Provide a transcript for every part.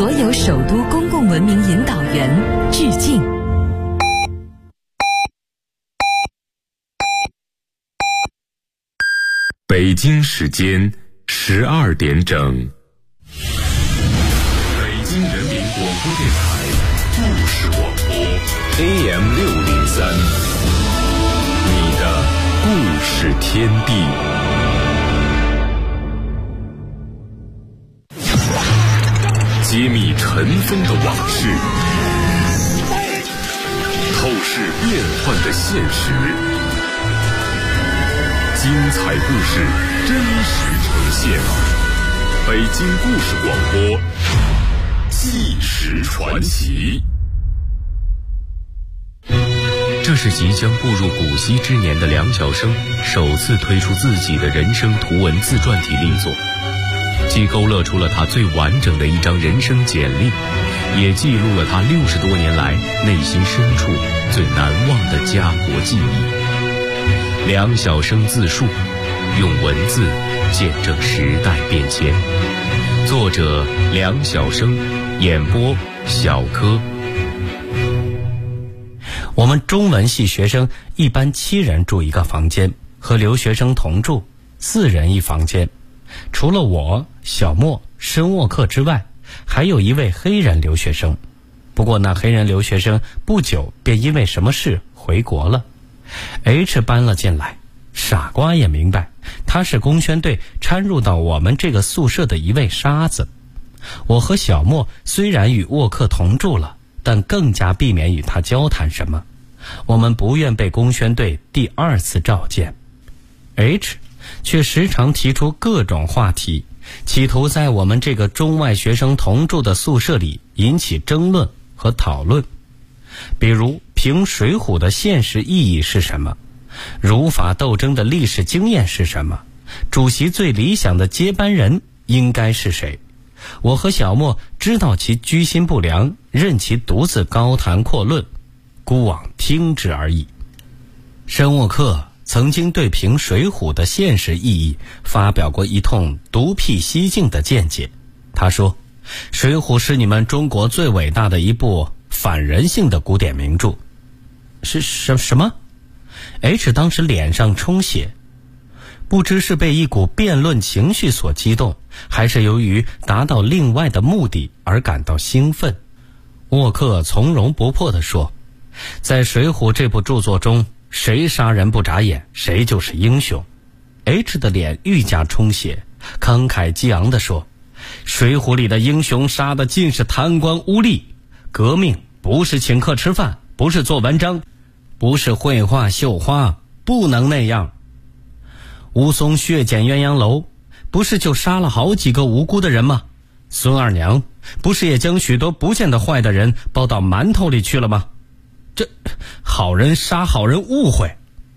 所有首都公共文明引导员致敬。 北京时间12点整，北京人民广播电台故事广播 AM603， 你的故事天地。揭秘尘封的往事，透视变幻的现实，精彩故事真实呈现。北京故事广播，纪实传奇。 这是即将步入古稀之年的梁晓声首次推出自己的人生图文自传体力作，既勾勒出了他最完整的一张人生简历，也记录了他60多年来内心深处最难忘的家国记忆。梁晓声自述，用文字见证时代变迁。作者梁晓声，演播小柯。 我们中文系学生一般7人住一个房间，和留学生同住，4人一房间。除了我、小莫、申沃克之外，还有一位黑人留学生。不过那黑人留学生不久便因为什么事回国了。H 搬了进来，傻瓜也明白，他是工宣队掺入到我们这个宿舍的一位沙子。我和小莫虽然与沃克同住了，但更加避免与他交谈什么。我们不愿被工宣队第2次召见。H 却时常提出各种话题，企图在我们这个中外学生同住的宿舍里引起争论和讨论。比如评水浒的现实意义是什么，儒法斗争的历史经验是什么，主席最理想的接班人应该是谁。我和小莫知道其居心不良，任其独自高谈阔论，孤往听之而已。申沃克曾经对评水浒的现实意义发表过一通独辟蹊径的见解。他说，水浒是你们中国最伟大的一部反人性的古典名著。是什么？ H 当时脸上充血，不知是被一股辩论情绪所激动，还是由于达到另外的目的而感到兴奋。沃克从容不迫地说，在水浒这部著作中，谁杀人不眨眼，谁就是英雄。 H 的脸愈加充血，慷慨激昂地说，水浒里的英雄杀的尽是贪官污吏，革命不是请客吃饭，不是做文章，不是绘画绣花，不能那样。武松血溅鸳鸯楼，不是就杀了好几个无辜的人吗？孙二娘不是也将许多不见得坏的人包到馒头里去了吗？这好人杀好人误会。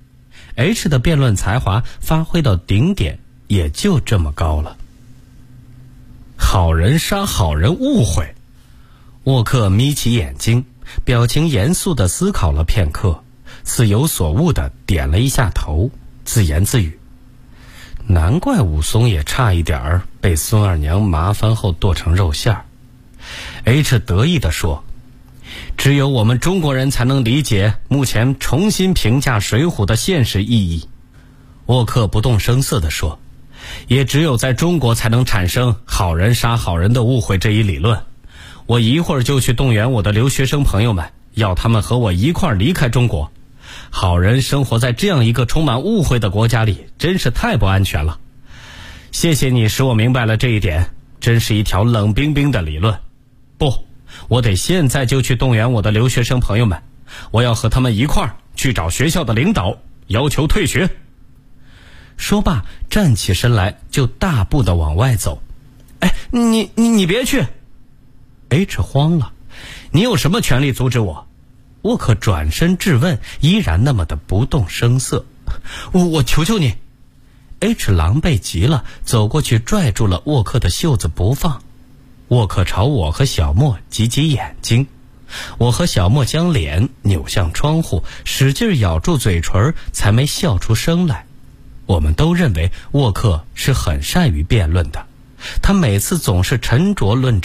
H 的辩论才华发挥到顶点，也就这么高了。好人杀好人误会。沃克眯起眼睛，表情严肃地思考了片刻，似有所悟地点了一下头，自言自语，难怪武松也差一点儿被孙二娘麻烦后剁成肉馅儿。 H 得意地说，只有我们中国人才能理解目前重新评价水浒的现实意义。沃克不动声色地说，也只有在中国才能产生好人杀好人的误会这一理论。我一会儿就去动员我的留学生朋友们，要他们和我一块儿离开中国。好人生活在这样一个充满误会的国家里，真是太不安全了。谢谢你使我明白了这一点，真是一条冷冰冰的理论。不，我得现在就去动员我的留学生朋友们，我要和他们一块儿去找学校的领导，要求退学。说罢站起身来，就大步地往外走。哎，你别去。 H 慌了，你有什么权利阻止我？沃克转身质问，依然那么的不动声色。我求求你。 H 狼狈极了，走过去拽住了沃克的袖子不放。沃克朝我和小莫挤挤眼睛，我和小莫将脸扭向窗户，使劲咬住嘴唇，才没笑出声来。我们都认为沃克是很善于辩论的，他每次总是沉着论战，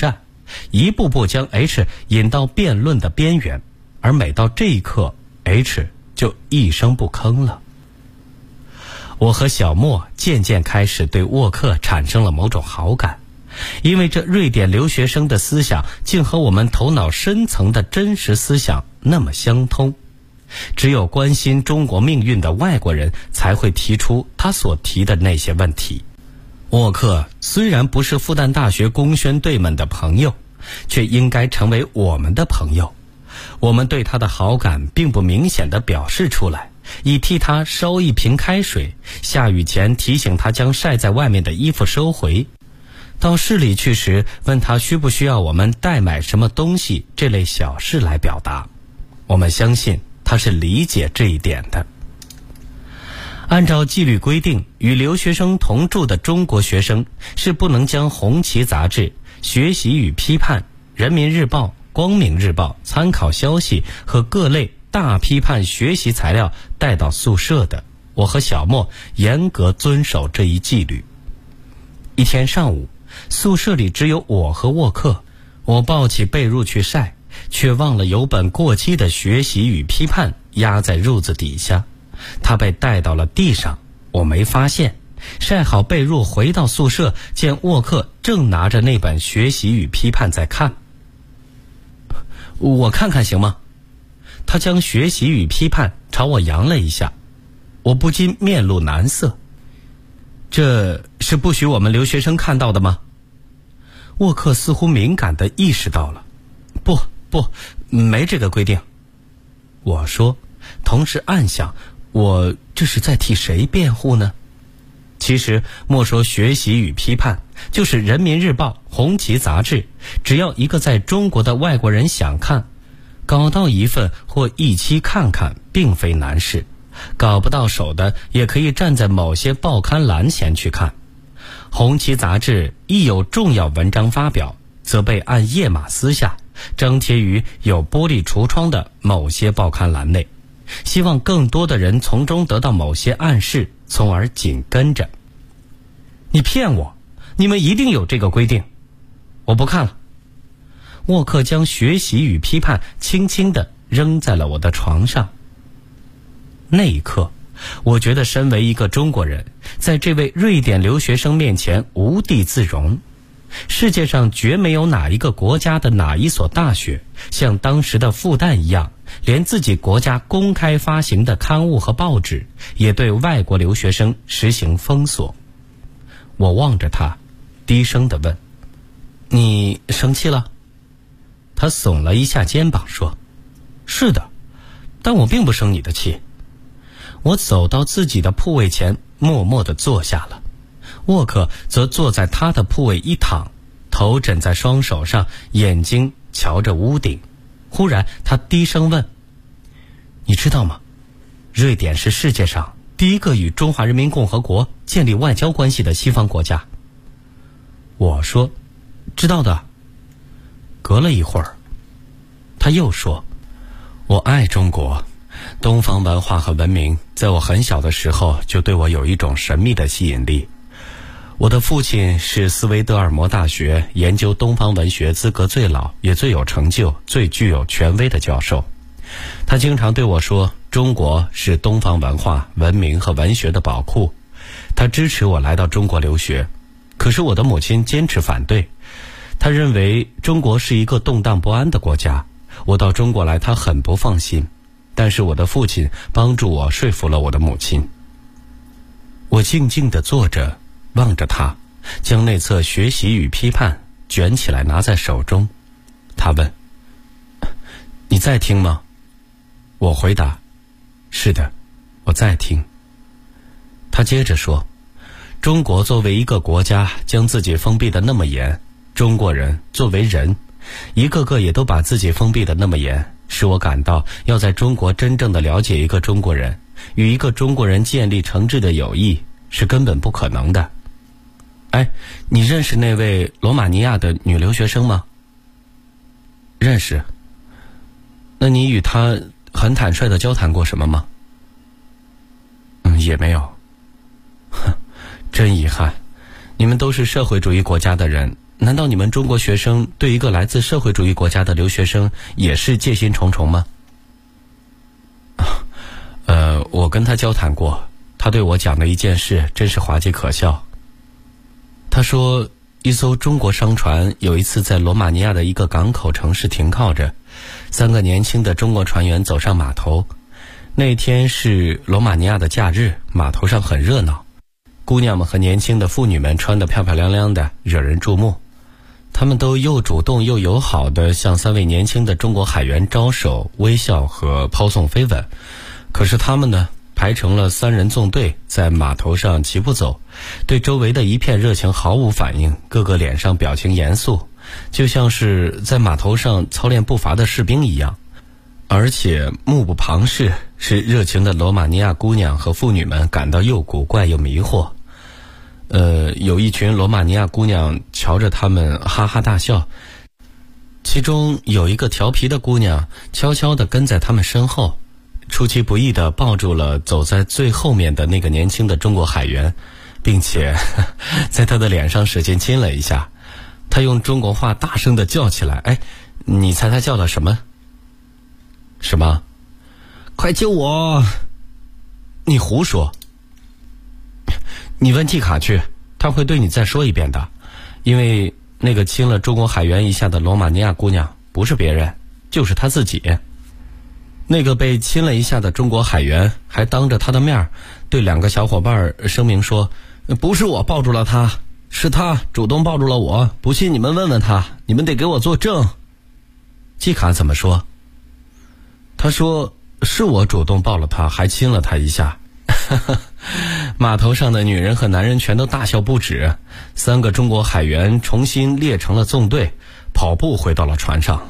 一步步将 H 引到辩论的边缘，而每到这一刻 H 就一声不吭了。我和小莫渐渐开始对沃克产生了某种好感，因为这瑞典留学生的思想竟和我们头脑深层的真实思想那么相通。只有关心中国命运的外国人才会提出他所提的那些问题。沃克虽然不是复旦大学工宣队们的朋友，却应该成为我们的朋友。我们对他的好感并不明显地表示出来，以替他烧一瓶开水，下雨前提醒他将晒在外面的衣服收回，到市里去时问他需不需要我们代买什么东西，这类小事来表达。我们相信他是理解这一点的。按照纪律规定，与留学生同住的中国学生是不能将红旗杂志、学习与批判、人民日报、光明日报、参考消息和各类大批判学习材料带到宿舍的。我和小莫严格遵守这一纪律。一天上午，宿舍里只有我和沃克，我抱起被褥去晒，却忘了有本过期的学习与批判压在褥子底下，它被带到了地上，我没发现。晒好被褥回到宿舍，见沃克正拿着那本学习与批判在看。我看看行吗？他将学习与批判朝我扬了一下，我不禁面露难色。这是不许我们留学生看到的吗？沃克似乎敏感地意识到了。不，没这个规定。我说，同时暗想，我这是在替谁辩护呢？其实莫说学习与批判，就是人民日报、红旗杂志，只要一个在中国的外国人想看，搞到一份或一期看看并非难事，搞不到手的也可以站在某些报刊栏前去看。红旗杂志一有重要文章发表，则被按页码撕下，张贴于有玻璃橱窗的某些报刊栏内，希望更多的人从中得到某些暗示，从而紧跟着。你骗我，你们一定有这个规定。我不看了。沃克将学习与批判轻轻地扔在了我的床上。那一刻，我觉得身为一个中国人，在这位瑞典留学生面前无地自容。世界上绝没有哪一个国家的哪一所大学像当时的复旦一样，连自己国家公开发行的刊物和报纸也对外国留学生实行封锁。我望着他，低声地问：你生气了？他耸了一下肩膀说：是的，但我并不生你的气。我走到自己的铺位前，默默地坐下了。沃克则坐在他的铺位一躺，头枕在双手上，眼睛瞧着屋顶。忽然他低声问：你知道吗？瑞典是世界上第一个与中华人民共和国建立外交关系的西方国家。我说：知道的。隔了一会儿，他又说：我爱中国，东方文化和文明在我很小的时候就对我有一种神秘的吸引力。我的父亲是斯维德尔摩大学研究东方文学资格最老也最有成就最具有权威的教授。他经常对我说，中国是东方文化、文明和文学的宝库。他支持我来到中国留学，可是我的母亲坚持反对。他认为中国是一个动荡不安的国家，我到中国来他很不放心，但是我的父亲帮助我说服了我的母亲。我静静地坐着，望着他，将那册学习与批判卷起来拿在手中。他问：你在听吗？我回答：是的，我在听。他接着说：中国作为一个国家将自己封闭得那么严，中国人作为人一个个也都把自己封闭得那么严，使我感到要在中国真正的了解一个中国人，与一个中国人建立诚挚的友谊是根本不可能的。哎，你认识那位罗马尼亚的女留学生吗？认识。那你与她很坦率地交谈过什么吗？也没有。真遗憾，你们都是社会主义国家的人， 难道你们中国学生对一个来自社会主义国家的留学生也是戒心重重吗？我跟他交谈过，他对我讲的一件事真是滑稽可笑。他说，一艘中国商船有一次在罗马尼亚的一个港口城市停靠着，3个年轻的中国船员走上码头。那天是罗马尼亚的假日，码头上很热闹，姑娘们和年轻的妇女们穿得漂漂亮亮的，惹人注目。他们都又主动又友好地向3位年轻的中国海员招手、微笑和抛送飞吻。可是他们呢，排成了3人纵队，在码头上齐步走，对周围的一片热情毫无反应，个个脸上表情严肃，就像是在码头上操练步伐的士兵一样。而且目不旁视，使热情的罗马尼亚姑娘和妇女们感到又古怪又迷惑。有一群罗马尼亚姑娘瞧着他们哈哈大笑，其中有一个调皮的姑娘悄悄地跟在他们身后，出其不意地抱住了走在最后面的那个年轻的中国海员，并且在他的脸上使劲亲了一下。他用中国话大声地叫起来，你猜他叫了什么？什么？快救我！你胡说！你问季卡去，他会对你再说一遍的。因为那个亲了中国海员一下的罗马尼亚姑娘不是别人，就是他自己。那个被亲了一下的中国海员还当着他的面对2个小伙伴声明说，不是我抱住了他，是他主动抱住了我，不信你们问问他，你们得给我作证。季卡怎么说？他说是我主动抱了他，还亲了他一下。码头上的女人和男人全都大笑不止，3个中国海员重新列成了纵队，跑步回到了船上。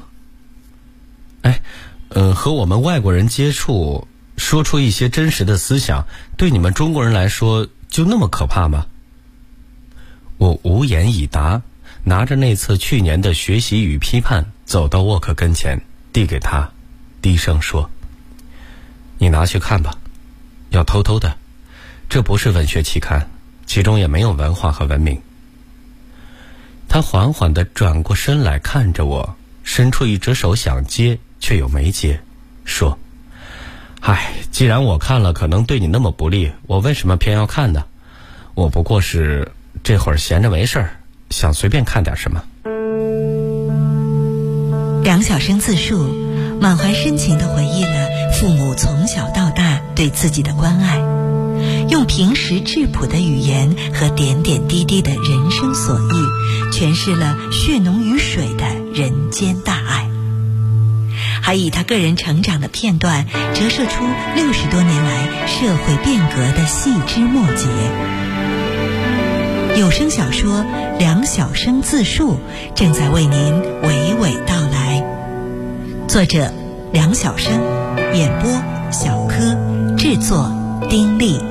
和我们外国人接触，说出一些真实的思想，对你们中国人来说就那么可怕吗？我无言以答，拿着那册去年的学习与批判走到沃克跟前，递给他，低声说，你拿去看吧，要偷偷的，这不是文学期刊，其中也没有文化和文明。他缓缓地转过身来看着我，伸出一只手想接，却又没接，说，既然我看了可能对你那么不利，我为什么偏要看呢？我不过是这会儿闲着没事儿，想随便看点什么。 梁晓声自述，满怀深情地回忆了父母从小到大对自己的关爱，用平实质朴的语言和点点滴滴的人生所忆，诠释了血浓于水的人间大爱，还以他个人成长的片段折射出60多年来社会变革的细枝末节。有声小说《梁晓声自述》正在为您娓娓道来，作者梁晓声，演播小柯，制作丁力。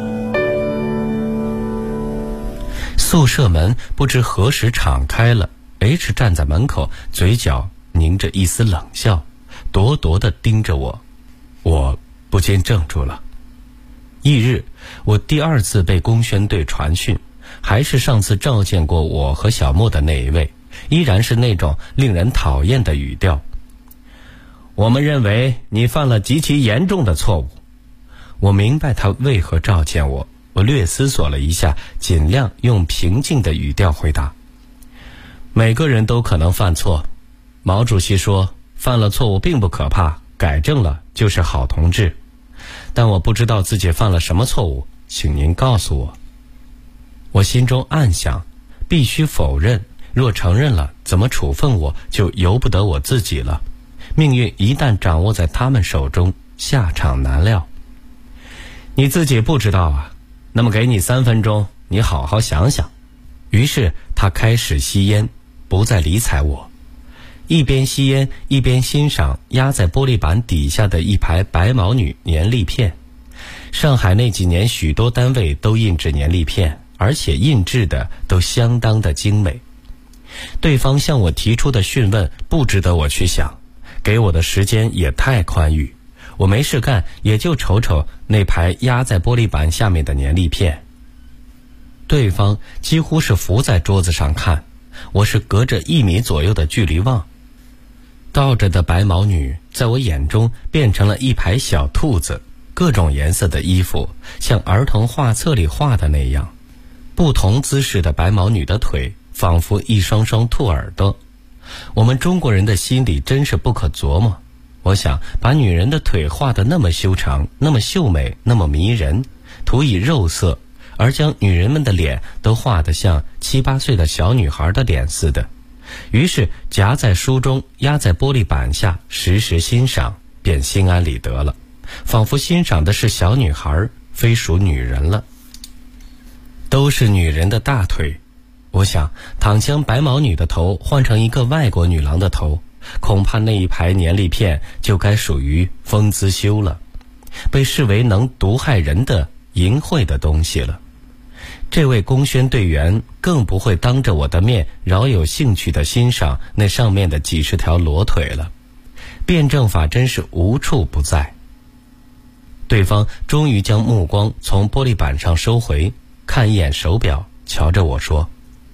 宿舍门不知何时敞开了， H 站在门口，嘴角凝着一丝冷笑，咄咄地盯着我，我不禁怔住了。翌日，我第2次被工宣队传讯，还是上次召见过我和小莫的那一位，依然是那种令人讨厌的语调。我们认为你犯了极其严重的错误。我明白他为何召见我，我略思索了一下，尽量用平静的语调回答。每个人都可能犯错，毛主席说，犯了错误并不可怕，改正了就是好同志。但我不知道自己犯了什么错误，请您告诉我。我心中暗想，必须否认，若承认了，怎么处分我就由不得我自己了。命运一旦掌握在他们手中，下场难料。你自己不知道啊，那么给你3分钟，你好好想想。于是他开始吸烟，不再理睬我，一边吸烟一边欣赏压在玻璃板底下的一排白毛女年历片。上海那几年许多单位都印制年历片，而且印制的都相当的精美。对方向我提出的讯问不值得我去想，给我的时间也太宽裕，我没事干也就瞅瞅那排压在玻璃板下面的年历片。对方几乎是伏在桌子上看， 我是隔着1米左右的距离望。倒着的白毛女在我眼中变成了一排小兔子，各种颜色的衣服，像儿童画册里画的那样。不同姿势的白毛女的腿仿佛一双双兔耳朵。我们中国人的心理真是不可琢磨。我想把女人的腿画得那么修长，那么秀美，那么迷人，涂以肉色，而将女人们的脸都画得像7、8岁的小女孩的脸似的。于是夹在书中，压在玻璃板下，时时欣赏，便心安理得了，仿佛欣赏的是小女孩，非属女人了。都是女人的大腿，我想倘将白毛女的头换成一个外国女郎的头，恐怕那一排年历片就该属于风姿修了，被视为能毒害人的淫秽的东西了。这位公宣队员更不会当着我的面饶有兴趣地欣赏那上面的几10条裸腿了，辩证法真是无处不在。对方终于将目光从玻璃板上收回，看一眼手表，瞧着我说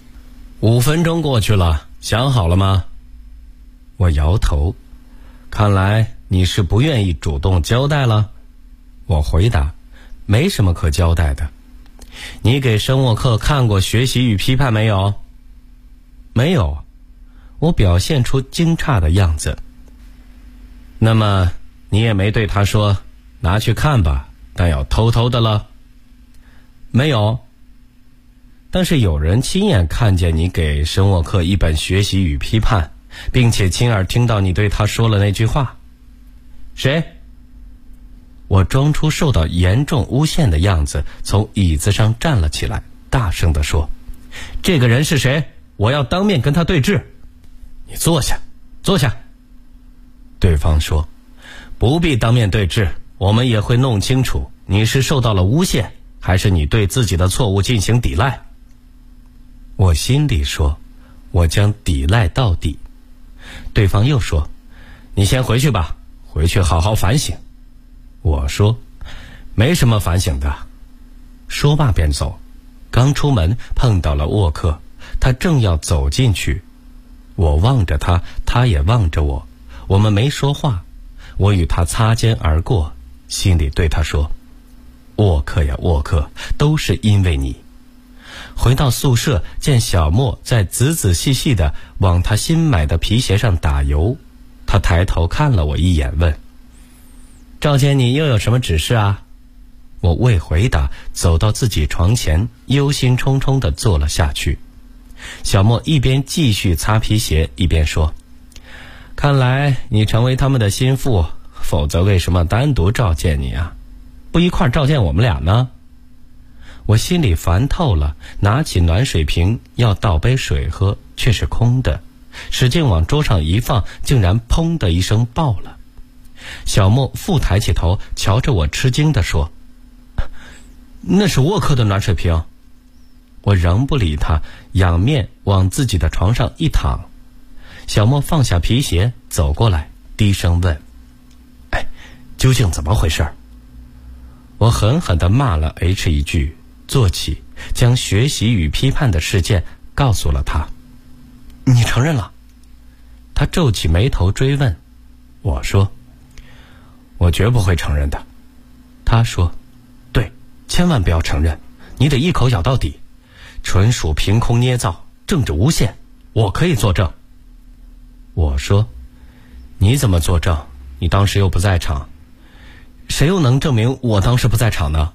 ：“5分钟过去了，想好了吗？”我摇头，看来你是不愿意主动交代了。我回答：“没什么可交代的。”你给申沃克看过《学习与批判》没有？没有。我表现出惊诧的样子。那么你也没对他说拿去看吧，但要偷偷的了？没有。但是有人亲眼看见你给申沃克一本《学习与批判》，并且亲耳听到你对他说了那句话。谁？我装出受到严重诬陷的样子，从椅子上站了起来，大声地说：“这个人是谁？我要当面跟他对质。”你坐下，坐下。对方说：“不必当面对质，我们也会弄清楚你是受到了诬陷，还是你对自己的错误进行抵赖。”我心里说：“我将抵赖到底。”对方又说：“你先回去吧，回去好好反省。”我说：“没什么反省的。”说罢便走。刚出门碰到了沃克，他正要走进去。我望着他，他也望着我，我们没说话。我与他擦肩而过，心里对他说：“沃克呀沃克，都是因为你。”回到宿舍，见小莫在仔仔细细地往他新买的皮鞋上打油。他抬头看了我一眼，问：“赵监，你又有什么指示啊？”我未回答，走到自己床前，忧心忡忡地坐了下去。小莫一边继续擦皮鞋，一边说：“看来你成为他们的心腹，否则为什么单独召见你啊？不一块召见我们俩呢？”我心里烦透了，拿起暖水瓶要倒杯水喝，却是空的，使劲往桌上一放，竟然砰的一声爆了。小莫复抬起头，瞧着我吃惊地说：“那是沃克的暖水瓶。”我仍不理他，仰面往自己的床上一躺。小莫放下皮鞋，走过来，低声问：“究竟怎么回事？”我狠狠地骂了 H 一句，坐起，将学习与批判的事件告诉了他。“你承认了？”他皱起眉头追问。我说：“我绝不会承认的。”他说：“对，千万不要承认，你得一口咬到底，纯属凭空捏造，政治诬陷，我可以作证。”我说：“你怎么作证？你当时又不在场，谁又能证明我当时不在场呢？”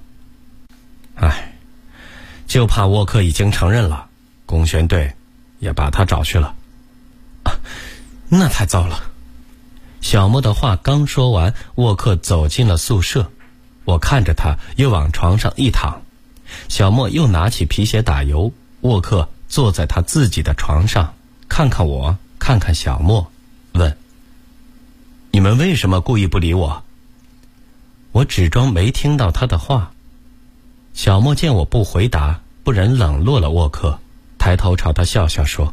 就怕沃克已经承认了，公宣队也把他找去了。那太糟了。小莫的话刚说完，沃克走进了宿舍。我看着他又往床上一躺，小莫又拿起皮鞋打油，沃克坐在他自己的床上，看看我，看看小莫，问：“你们为什么故意不理我？”我只装没听到他的话。小莫见我不回答，不忍冷落了沃克，抬头朝他笑笑说：“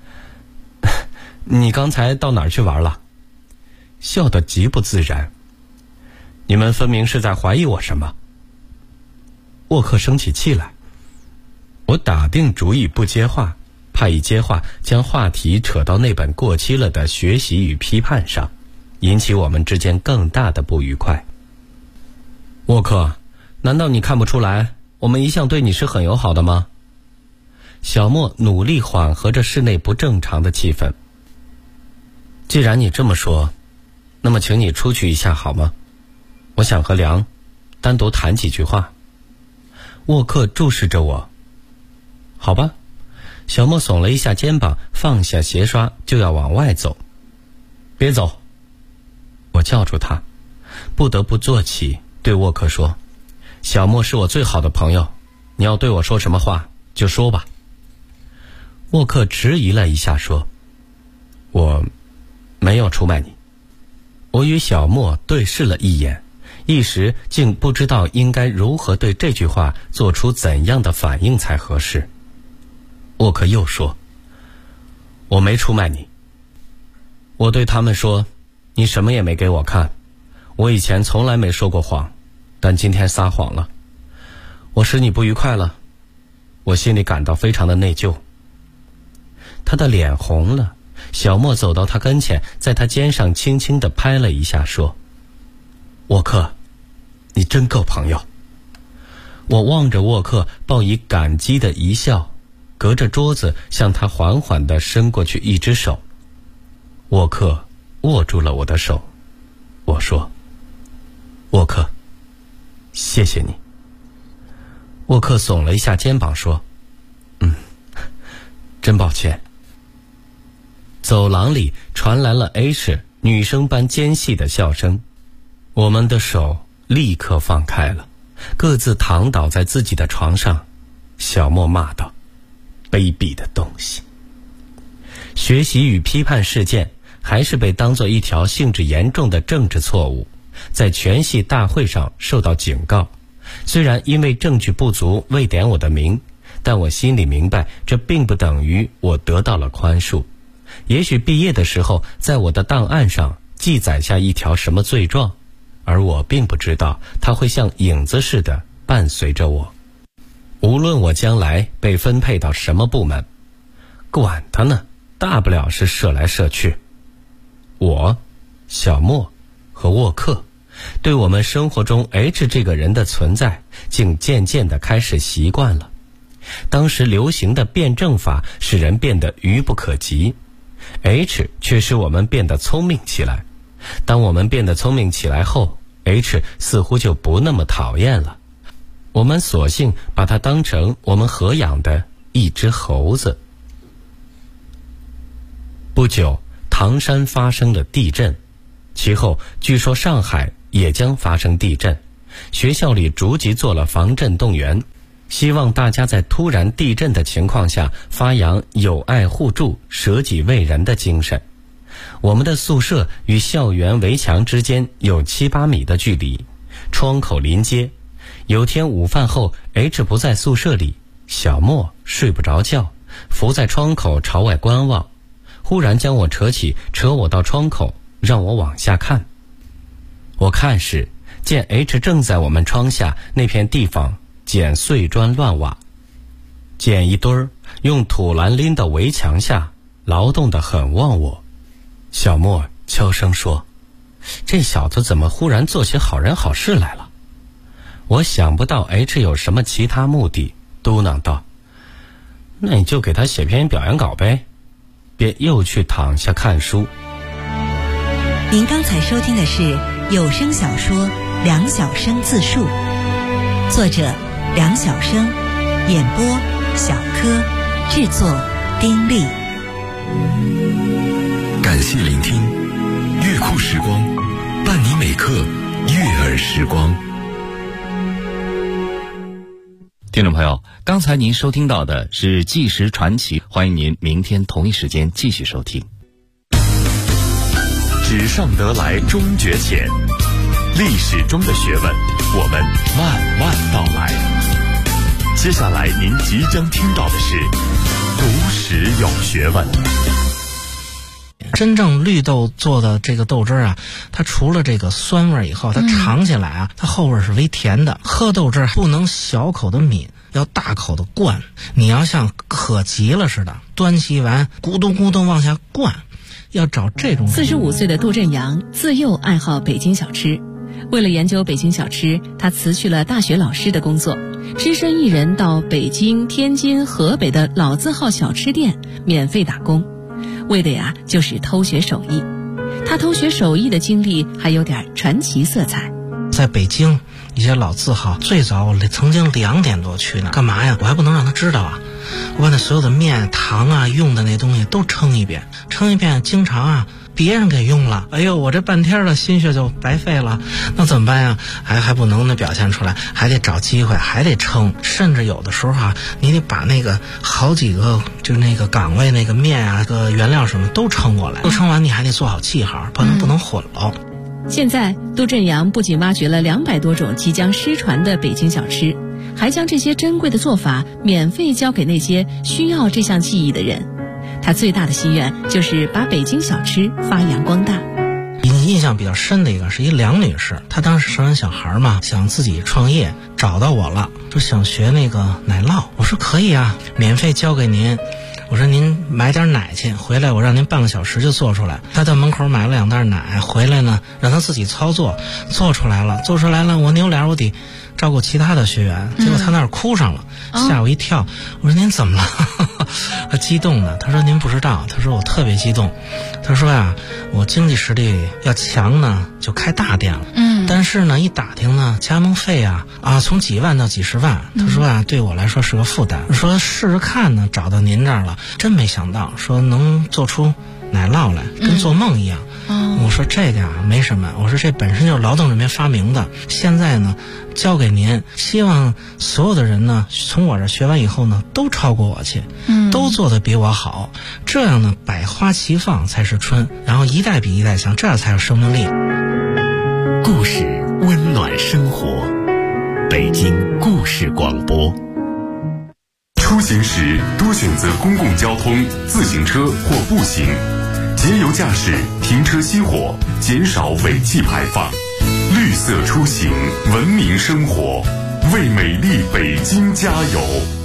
你刚才到哪儿去玩了？”笑得极不自然。你们分明是在怀疑我什么？沃克生起气来。我打定主意不接话， 怕一接话将话题扯到那本过期了的《学习与批判》上，引起我们之间更大的不愉快。沃克，难道你看不出来，我们一向对你是很友好的吗？小莫努力缓和着室内不正常的气氛。既然你这么说，那么请你出去一下好吗？我想和梁单独谈几句话。沃克注视着我。好吧。小莫耸了一下肩膀，放下鞋刷就要往外走。别走！我叫住他，不得不坐起，对沃克说：小莫是我最好的朋友，你要对我说什么话就说吧。沃克迟疑了一下说：我没有出卖你。我与小莫对视了一眼，一时竟不知道应该如何对这句话做出怎样的反应才合适。沃克又说：我没出卖你。我对他们说：你什么也没给我看，我以前从来没说过谎，但今天撒谎了，我使你不愉快了，我心里感到非常的内疚。他的脸红了，小莫走到他跟前，在他肩上轻轻地拍了一下，说：沃克，你真够朋友。我望着沃克，报以感激的一笑，隔着桌子向他缓缓地伸过去一只手。沃克握住了我的手，我说：沃克，谢谢你。沃克耸了一下肩膀说：真抱歉。走廊里传来了 H 女生般尖细的笑声，我们的手立刻放开了，各自躺倒在自己的床上。小莫骂道：卑鄙的东西。学习与批判事件还是被当作一条性质严重的政治错误，在全系大会上受到警告。虽然因为证据不足未点我的名，但我心里明白，这并不等于我得到了宽恕。也许毕业的时候，在我的档案上记载下一条什么罪状，而我并不知道它会像影子似的伴随着我。无论我将来被分配到什么部门，管他呢，大不了是射来射去。我、小莫和沃克对我们生活中 H 这个人的存在竟渐渐地开始习惯了。当时流行的辩证法使人变得愚不可及， H 却使我们变得聪明起来。当我们变得聪明起来后， H 似乎就不那么讨厌了。我们索性把它当成我们合养的一只猴子。不久，唐山发生了地震，其后据说上海也将发生地震。学校里逐级做了防震动员，希望大家在突然地震的情况下发扬友爱互助、舍己为人的精神。我们的宿舍与校园围墙之间有7、8米的距离，窗口临街。有天午饭后， H 不在宿舍里，小莫睡不着觉，伏在窗口朝外观望，忽然将我扯起，扯我到窗口，让我往下看。我看时，见 H 正在我们窗下那片地方捡碎砖乱瓦，捡一堆儿，用土栏拎到围墙下，劳动得很忘我。小莫悄声说：这小子怎么忽然做起好人好事来了？我想不到 H 有什么其他目的，嘟囔道：那你就给他写篇表扬稿呗，便又去躺下看书。 您刚才收听的是有声小说《梁晓声自述》，作者梁晓声，演播小柯，制作丁力。 感谢聆听，乐库时光，伴你每刻悦耳时光。 听众朋友，刚才您收听到的是纪实传奇，欢迎您明天同一时间继续收听。 纸上得来终觉浅，历史中的学问，我们慢慢道来。接下来您即将听到的是读史有学问。 真正绿豆做的这个豆汁啊，它除了这个酸味以后，它尝起来啊，它后味是微甜的。喝豆汁不能小口的抿， 要大口的灌，你要像渴急了似的，端起碗咕咚咕咚往下灌，要找这种。 45岁的杜振阳自幼爱好北京小吃，为了研究北京小吃，他辞去了大学老师的工作，只身一人到北京、天津、河北的老字号小吃店免费打工，为的呀就是偷学手艺。他偷学手艺的经历还有点传奇色彩。 在北京一些老字号，最早我曾经2点多去呢，干嘛呀？我还不能让他知道啊！我把那所有的面、糖啊、用的那东西都称一遍，经常啊别人给用了，哎呦，我这半天的心血就白费了，那怎么办呀？还不能表现出来，还得找机会，还得称，甚至有的时候啊，你得把那个好几个就那个岗位那个面啊、个原料什么都称过来，都称完你还得做好记号，不能混了。 现在杜振阳不仅挖掘了200多种即将失传的北京小吃，还将这些珍贵的做法免费教给那些需要这项技艺的人。他最大的心愿就是把北京小吃发扬光大。 印象比较深的一个是一梁女士，她当时生完小孩嘛，想自己创业，找到我了，说想学那个奶酪。我说可以啊，免费教给您。我说您买点奶去，回来我让您半个小时就做出来。他到门口买了2袋奶，回来呢让他自己操作，做出来了，我扭脸我得照顾其他的学员，结果他那儿哭上了，吓我一跳。我说您怎么了？他激动的，他说您不知道，他说我特别激动，他说呀，我经济实力要强呢就开大店了，但是呢一打听呢加盟费啊从几万到几十万，他说啊对我来说是个负担，说试试看呢，找到您这儿了，真没想到说能做出奶酪来，跟做梦一样。我说这个没什么，我说这本身就是劳动人民发明的，现在呢交给您，希望所有的人呢从我这学完以后呢都超过我去，都做得比我好，这样呢百花齐放才是春，然后一代比一代强，这样才有生命力。 故事温暖生活，北京故事广播。出行时多选择公共交通、自行车或步行，节油驾驶，停车熄火，减少尾气排放。绿色出行，文明生活，为美丽北京加油。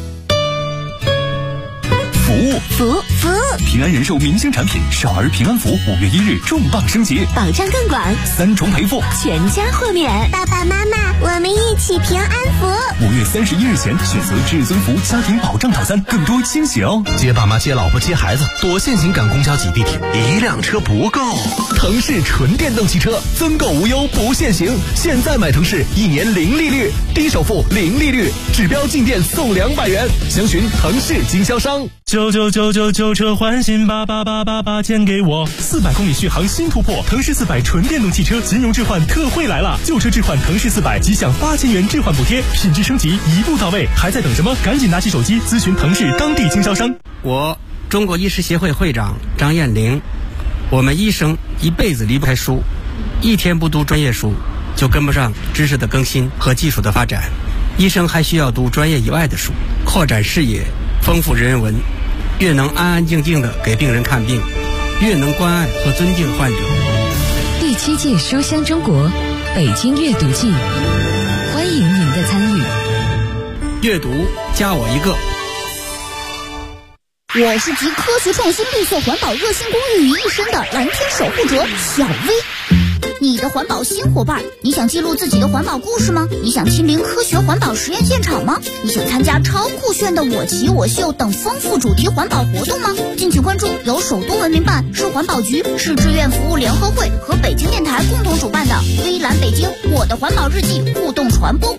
服务！平安人寿明星产品少儿平安符5月1日重磅升级， 保障更广 ，3重赔付， 全家豁免。 爸爸妈妈，我们一起平安符。 5月31日前选择至尊福家庭保障套餐，更多惊喜哦！ 接爸妈、接老婆、接孩子，多限行赶公交挤地铁，1辆车不够。 腾势纯电动汽车增购无忧不限行，现在买腾势1年0利率，低首付0利率，指标进店送200元，详询腾势经销商。 旧车换新，88888钱给我。 400公里续航新突破，腾势400纯电动汽车金融置换特惠来了，旧车置换腾势400即享8000元置换补贴，品质升级一步到位，还在等什么？赶紧拿起手机咨询腾势当地经销商。 我中国医师协会会长张艳玲，我们医生一辈子离不开书，一天不读专业书就跟不上知识的更新和技术的发展。医生还需要读专业以外的书，扩展视野，丰富人文，越能安安静静地给病人看病，越能关爱和尊敬患者。 第7届书香中国北京阅读季，欢迎您的参与。 阅读加我一个。 我是集科学创新、绿色环保、热心公益于一身的蓝天守护者小薇。你的环保新伙伴，你想记录自己的环保故事吗？你想亲临科学环保实验现场吗？你想参加超酷炫的我骑我秀等丰富主题环保活动吗？敬请关注由首都文明办、市环保局、市志愿服务联合会和北京电台共同主办的微蓝北京我的环保日记互动传播